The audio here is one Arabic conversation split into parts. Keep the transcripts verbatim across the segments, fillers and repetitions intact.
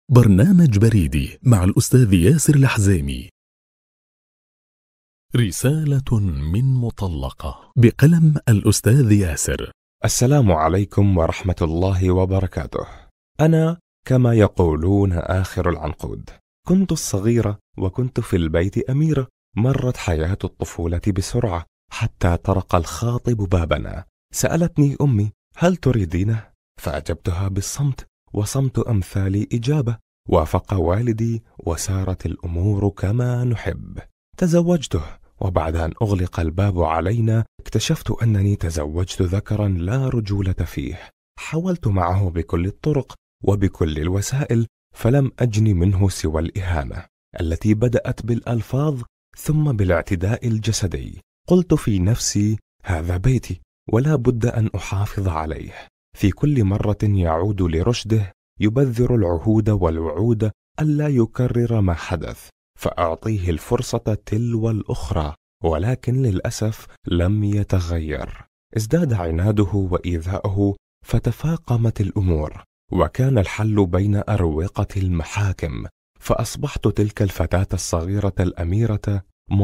برنامج بريدي مع الأستاذ ياسر الحزيمي. رسالة من مطلقة بقلم الأستاذ ياسر. السلام عليكم ورحمة الله وبركاته. أنا كما يقولون آخر العنقود. كنت الصغيرة وكنت في البيت أميرة. مرت حياة الطفولة بسرعة حتى طرق الخاطب بابنا. سألتني أمي: هل تريدينه؟ فأجبتها بالصمت، وصمت أمثال إجابة. وافق والدي وسارت الأمور كما نحب. تزوجته، وبعد أن أغلق الباب علينا اكتشفت أنني تزوجت ذكرا لا رجولة فيه. حاولت معه بكل الطرق وبكل الوسائل، فلم أجن منه سوى الإهانة التي بدأت بالألفاظ ثم بالاعتداء الجسدي. قلت في نفسي: هذا بيتي ولا بد أن أحافظ عليه. في كل مرة يعود لرشده يبذر العهود والوعود ألا يكرر ما حدث، فأعطيه الفرصة تلو الأخرى، ولكن للأسف لم يتغير. ازداد عناده وإيذاؤه فتفاقمت الأمور، وكان الحل بين أروقة المحاكم، فأصبحت تلك الفتاة الصغيرة الأميرة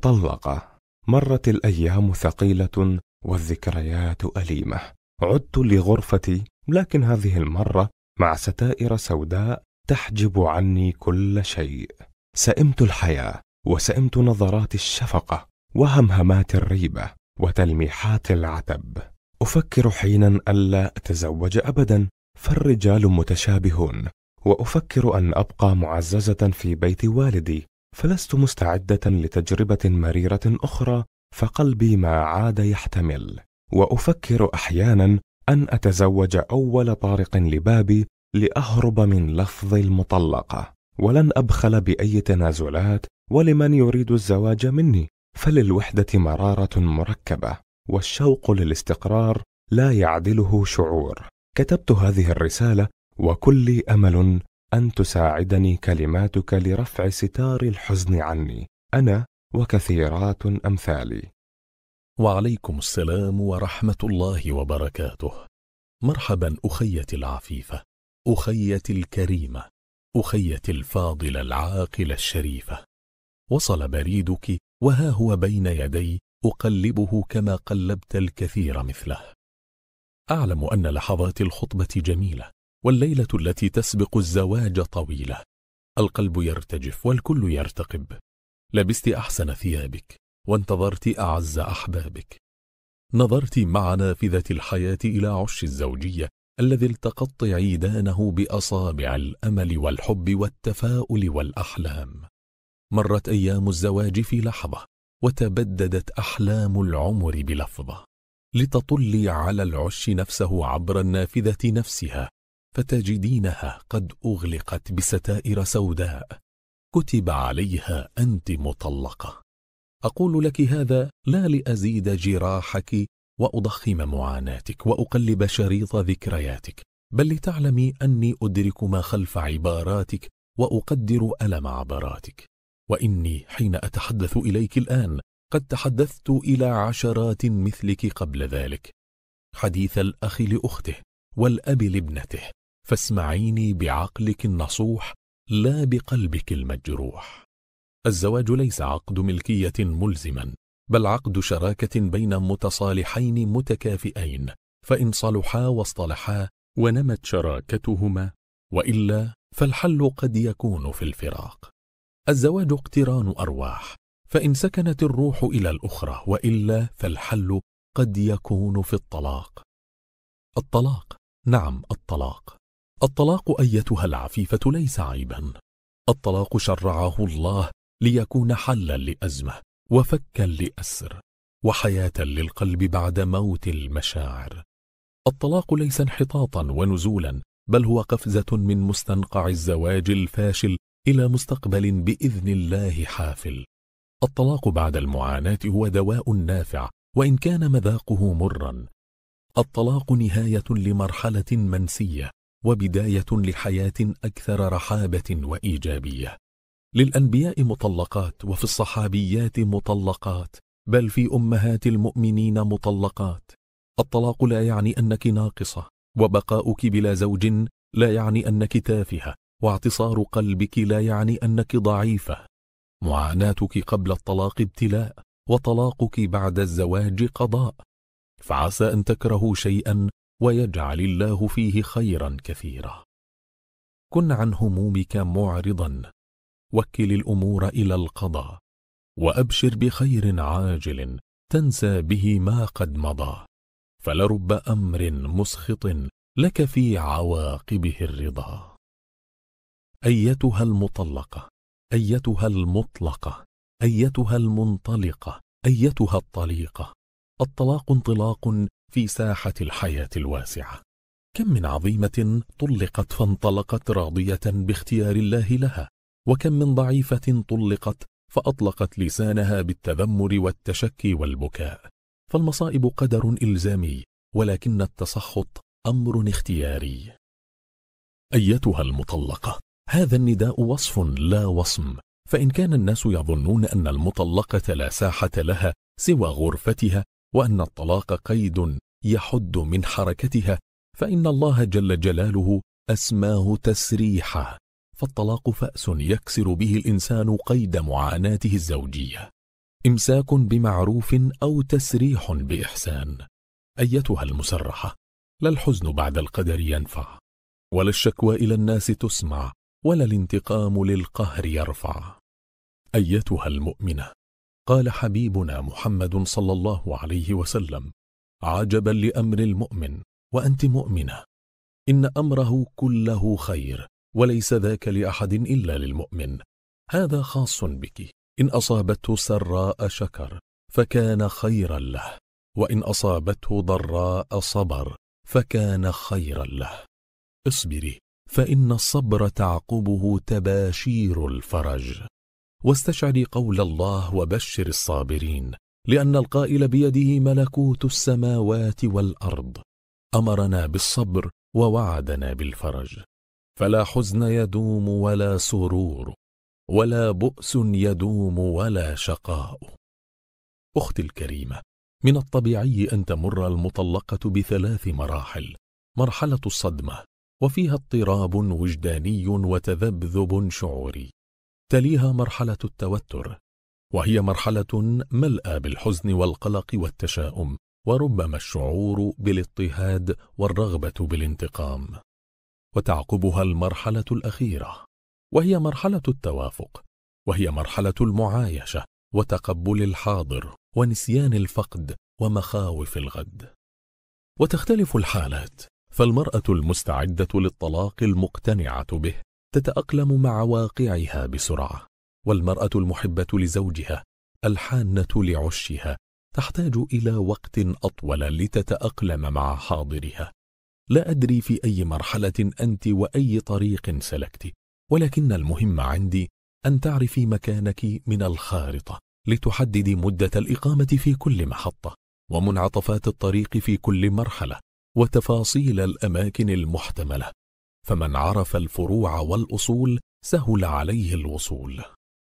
مطلقة. مرت الأيام ثقيلة والذكريات أليمة. عدت لغرفتي، لكن هذه المرة مع ستائر سوداء تحجب عني كل شيء. سئمت الحياة، وسئمت نظرات الشفقة وهمهمات الريبة وتلميحات العتب. أفكر حينا ألا أتزوج أبدا، فالرجال متشابهون، وأفكر أن أبقى معززة في بيت والدي، فلست مستعدة لتجربة مريرة أخرى، فقلبي ما عاد يحتمل. وأفكر أحيانا أن أتزوج أول طارق لبابي لأهرب من لفظ المطلقة، ولن أبخل بأي تنازلات، ولمن يريد الزواج مني، فللوحدة مرارة مركبة، والشوق للاستقرار لا يعدله شعور. كتبت هذه الرسالة وكل أمل أن تساعدني كلماتك لرفع ستار الحزن عني، أنا وكثيرات أمثالي. وعليكم السلام ورحمة الله وبركاته. مرحبا أخيتي العفيفة، أخيتي الكريمة، أخيتي الفاضلة العاقلة الشريفة. وصل بريدك وها هو بين يدي أقلبه كما قلبت الكثير مثله. أعلم أن لحظات الخطبة جميلة، والليلة التي تسبق الزواج طويلة. القلب يرتجف والكل يرتقب. لبست أحسن ثيابك وانتظرت أعز أحبابك. نظرت مع نافذة الحياة إلى عش الزوجية الذي التقطت عيدانه بأصابع الأمل والحب والتفاؤل والأحلام. مرت أيام الزواج في لحظة، وتبددت أحلام العمر بلفظة، لتطلي على العش نفسه عبر النافذة نفسها، فتجدينها قد أغلقت بستائر سوداء كتب عليها: أنت مطلقة. أقول لك هذا لا لأزيد جراحك وأضخم معاناتك وأقلب شريط ذكرياتك، بل لتعلمي أني أدرك ما خلف عباراتك وأقدر ألم عبراتك. وإني حين أتحدث إليك الآن قد تحدثت إلى عشرات مثلك قبل ذلك، حديث الأخ لأخته والأب لابنته، فاسمعيني بعقلك النصوح لا بقلبك المجروح. الزواج ليس عقد ملكية ملزما، بل عقد شراكة بين متصالحين متكافئين، فإن صلحا واصطلحا ونمت شراكتهما، وإلا فالحل قد يكون في الفراق. الزواج اقتران أرواح، فإن سكنت الروح إلى الأخرى، وإلا فالحل قد يكون في الطلاق. الطلاق، نعم الطلاق. الطلاق أيتها العفيفة ليس عيبا. الطلاق شرعه الله ليكون حلا لأزمة، وفكا لأسر، وحياة للقلب بعد موت المشاعر. الطلاق ليس انحطاطا ونزولا، بل هو قفزة من مستنقع الزواج الفاشل إلى مستقبل بإذن الله حافل. الطلاق بعد المعاناة هو دواء نافع، وإن كان مذاقه مرا. الطلاق نهاية لمرحلة منسية، وبداية لحياة أكثر رحابة وإيجابية. للأنبياء مطلقات، وفي الصحابيات مطلقات، بل في أمهات المؤمنين مطلقات. الطلاق لا يعني أنك ناقصة، وبقاؤك بلا زوج لا يعني أنك تافهة، واعتصار قلبك لا يعني أنك ضعيفة. معاناتك قبل الطلاق ابتلاء، وطلاقك بعد الزواج قضاء، فعسى أن تكرهوا شيئا ويجعل الله فيه خيرا كثيرا. كن عن همومك معرضا، وكل الأمور إلى القضاء، وأبشر بخير عاجل تنسى به ما قد مضى، فلرب أمر مسخط لك في عواقبه الرضا. أيتها المطلقة، أيتها المطلقة، أيتها المنطلقة، أيتها الطليقة، الطلاق انطلاق في ساحة الحياة الواسعة. كم من عظيمة طلقت فانطلقت راضية باختيار الله لها، وكم من ضعيفة طلقت فأطلقت لسانها بالتذمر والتشكي والبكاء. فالمصائب قدر إلزامي، ولكن التسخط أمر اختياري. أيتها المطلقة، هذا النداء وصف لا وصم، فإن كان الناس يظنون أن المطلقة لا ساحة لها سوى غرفتها، وأن الطلاق قيد يحد من حركتها، فإن الله جل جلاله أسماه تسريحا، فالطلاق فأس يكسر به الإنسان قيد معاناته الزوجية، إمساك بمعروف أو تسريح بإحسان. أيتها المسرحة، لا الحزن بعد القدر ينفع، ولا الشكوى إلى الناس تسمع، ولا الانتقام للقهر يرفع. أيتها المؤمنة، قال حبيبنا محمد صلى الله عليه وسلم: عجبا لأمر المؤمن، وأنت مؤمنة، إن أمره كله خير، وليس ذاك لأحد إلا للمؤمن. هذا خاص بك، إن أصابته سراء شكر فكان خيرا له، وإن أصابته ضراء صبر فكان خيرا له. اصبري، فإن الصبر تعقبه تباشير الفرج. واستشعري قول الله: وبشر الصابرين، لأن القائل بيده ملكوت السماوات والأرض، أمرنا بالصبر ووعدنا بالفرج. فلا حزن يدوم ولا سرور، ولا بؤس يدوم ولا شقاء. أختي الكريمة، من الطبيعي أن تمر المطلقة بثلاث مراحل: مرحلة الصدمة، وفيها اضطراب وجداني وتذبذب شعوري، تليها مرحلة التوتر، وهي مرحلة ملأى بالحزن والقلق والتشاؤم، وربما الشعور بالاضطهاد والرغبة بالانتقام، وتعقبها المرحلة الأخيرة، وهي مرحلة التوافق، وهي مرحلة المعايشة وتقبل الحاضر ونسيان الفقد ومخاوف الغد. وتختلف الحالات، فالمرأة المستعدة للطلاق المقتنعة به تتأقلم مع واقعها بسرعة، والمرأة المحبة لزوجها الحانة لعشها تحتاج إلى وقت أطول لتتأقلم مع حاضرها. لا أدري في أي مرحلة أنت وأي طريق سلكت، ولكن المهم عندي أن تعرفي مكانك من الخارطة، لتحددي مدة الإقامة في كل محطة، ومنعطفات الطريق في كل مرحلة، وتفاصيل الأماكن المحتملة. فمن عرف الفروع والأصول سهل عليه الوصول.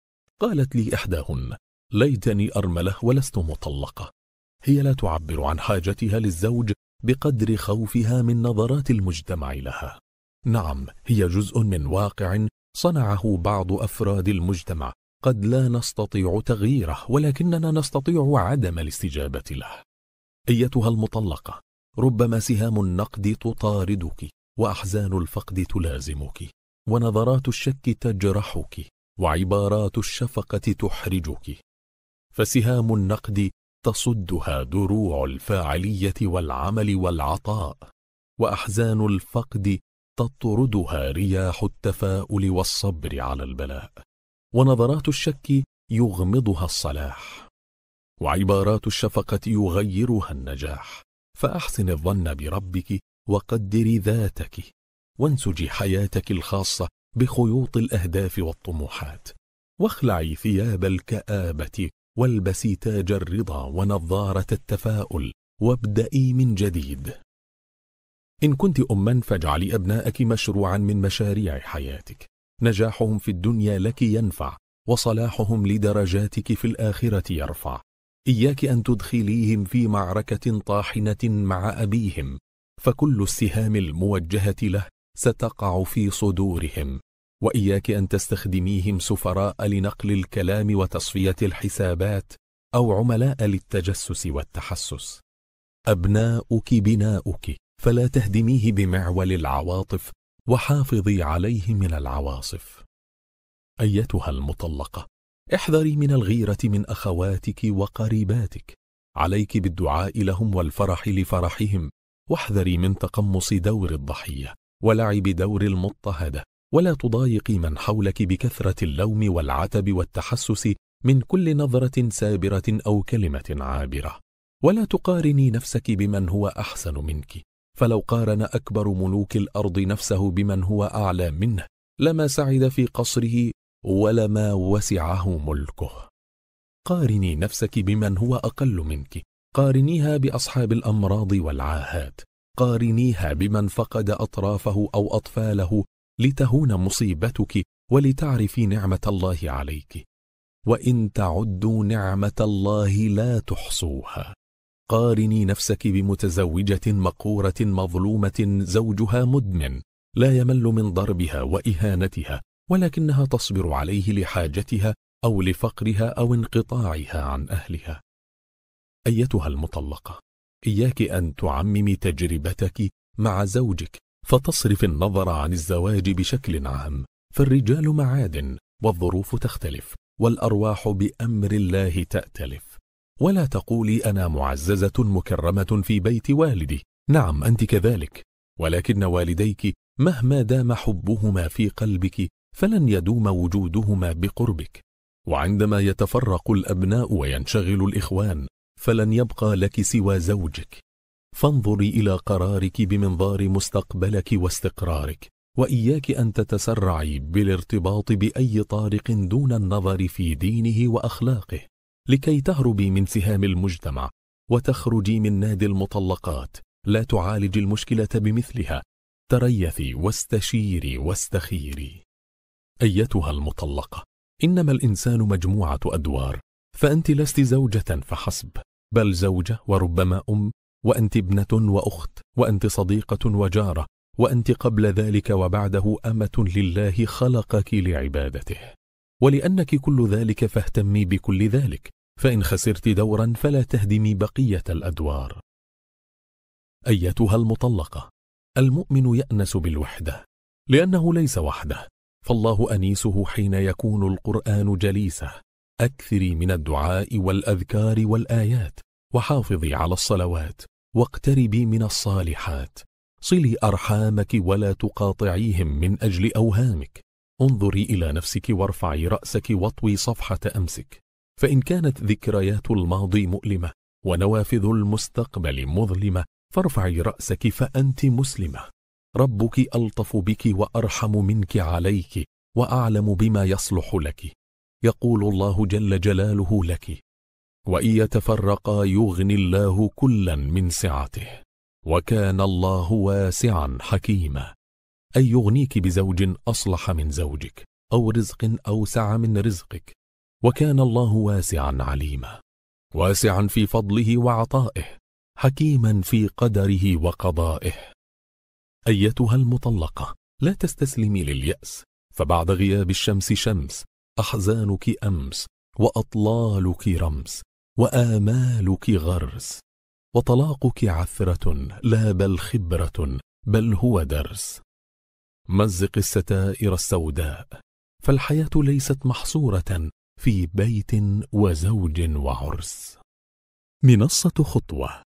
قالت لي إحداهن: ليتني أرملة ولست مطلقة. هي لا تعبر عن حاجتها للزوج بقدر خوفها من نظرات المجتمع لها. نعم، هي جزء من واقع صنعه بعض أفراد المجتمع قد لا نستطيع تغييره، ولكننا نستطيع عدم الاستجابة له. أيتها المطلقة، ربما سهام النقد تطاردك، وأحزان الفقد تلازمك، ونظرات الشك تجرحك، وعبارات الشفقة تحرجك، فسهام النقد تصدها دروع الفاعلية والعمل والعطاء، وأحزان الفقد تطردها رياح التفاؤل والصبر على البلاء، ونظرات الشك يغمضها الصلاح، وعبارات الشفقة يغيرها النجاح. فأحسن الظن بربك، وقدري ذاتك، وانسجي حياتك الخاصة بخيوط الأهداف والطموحات، واخلعي ثياب الكآبة، والبسي تاج الرضا ونظارة التفاؤل، وابدئي من جديد. إن كنت أما فاجعلي أبنائك مشروعا من مشاريع حياتك، نجاحهم في الدنيا لك ينفع، وصلاحهم لدرجاتك في الآخرة يرفع. إياك أن تدخليهم في معركة طاحنة مع أبيهم، فكل السهام الموجهة له ستقع في صدورهم، وإياك أن تستخدميهم سفراء لنقل الكلام وتصفية الحسابات أو عملاء للتجسس والتحسس. أبناؤك بناؤك، فلا تهدميه بمعول العواطف، وحافظي عليه من العواصف. أيتها المطلقة، احذري من الغيرة من أخواتك وقريباتك، عليك بالدعاء لهم والفرح لفرحهم، واحذري من تقمص دور الضحية ولعب دور المضطهدة، ولا تضايقي من حولك بكثرة اللوم والعتب والتحسس من كل نظرة سابرة أو كلمة عابرة. ولا تقارني نفسك بمن هو أحسن منك، فلو قارن أكبر ملوك الأرض نفسه بمن هو أعلى منه لما سعد في قصره ولما وسعه ملكه. قارني نفسك بمن هو أقل منك، قارنيها بأصحاب الأمراض والعاهات، قارنيها بمن فقد أطرافه أو أطفاله لتهون مصيبتك ولتعرفي نعمة الله عليك. وإن تعدوا نعمة الله لا تحصوها. قارني نفسك بمتزوجة مقورة مظلومة زوجها مدمن، لا يمل من ضربها وإهانتها، ولكنها تصبر عليه لحاجتها أو لفقرها أو انقطاعها عن أهلها. أيتها المطلقة، إياك أن تعممي تجربتك مع زوجك فتصرف النظر عن الزواج بشكل عام، فالرجال معادن والظروف تختلف والأرواح بأمر الله تأتلف. ولا تقولي أنا معززة مكرمة في بيت والدي، نعم أنت كذلك، ولكن والديك مهما دام حبهما في قلبك فلن يدوم وجودهما بقربك. وعندما يتفرق الأبناء وينشغل الإخوان فلن يبقى لك سوى زوجك. فانظري إلى قرارك بمنظار مستقبلك واستقرارك، وإياك أن تتسرعي بالارتباط بأي طارق دون النظر في دينه وأخلاقه، لكي تهربي من سهام المجتمع وتخرجي من نادي المطلقات. لا تعالج المشكلة بمثلها، تريثي واستشيري واستخيري. أيتها المطلقة، إنما الإنسان مجموعة أدوار، فأنت لست زوجة فحسب، بل زوجة وربما أم، وأنت ابنة وأخت، وأنت صديقة وجارة، وأنت قبل ذلك وبعده أمة لله خلقك لعبادته. ولأنك كل ذلك فاهتمي بكل ذلك، فإن خسرت دورا فلا تهدمي بقية الأدوار. أيتها المطلقة، المؤمن يأنس بالوحدة لأنه ليس وحده، فالله أنيسه حين يكون القرآن جليسه. أكثري من الدعاء والأذكار والآيات، وحافظي على الصلوات، واقتربي من الصالحات. صلي أرحامك ولا تقاطعيهم من أجل أوهامك. انظري إلى نفسك وارفعي رأسك واطوي صفحة أمسك، فإن كانت ذكريات الماضي مؤلمة ونوافذ المستقبل مظلمة فارفعي رأسك فأنت مسلمة. ربك ألطف بك وأرحم منك عليك وأعلم بما يصلح لك. يقول الله جل جلاله لك: وإن يتفرقا يغني الله كلا من سعته، وكان الله واسعا حكيما. أي يغنيك بزوج أصلح من زوجك، أو رزق أوسع من رزقك، وكان الله واسعا عليما، واسعا في فضله وعطائه، حكيما في قدره وقضائه. أيتها المطلقة، لا تستسلمي لليأس، فبعد غياب الشمس شمس، أحزانك أمس، وأطلالك رمس، وآمالك غرس، وطلاقك عثرة لا بل خبرة، بل هو درس. مزق الستائر السوداء، فالحياة ليست محصورة في بيت وزوج وعرس. منصة خطوة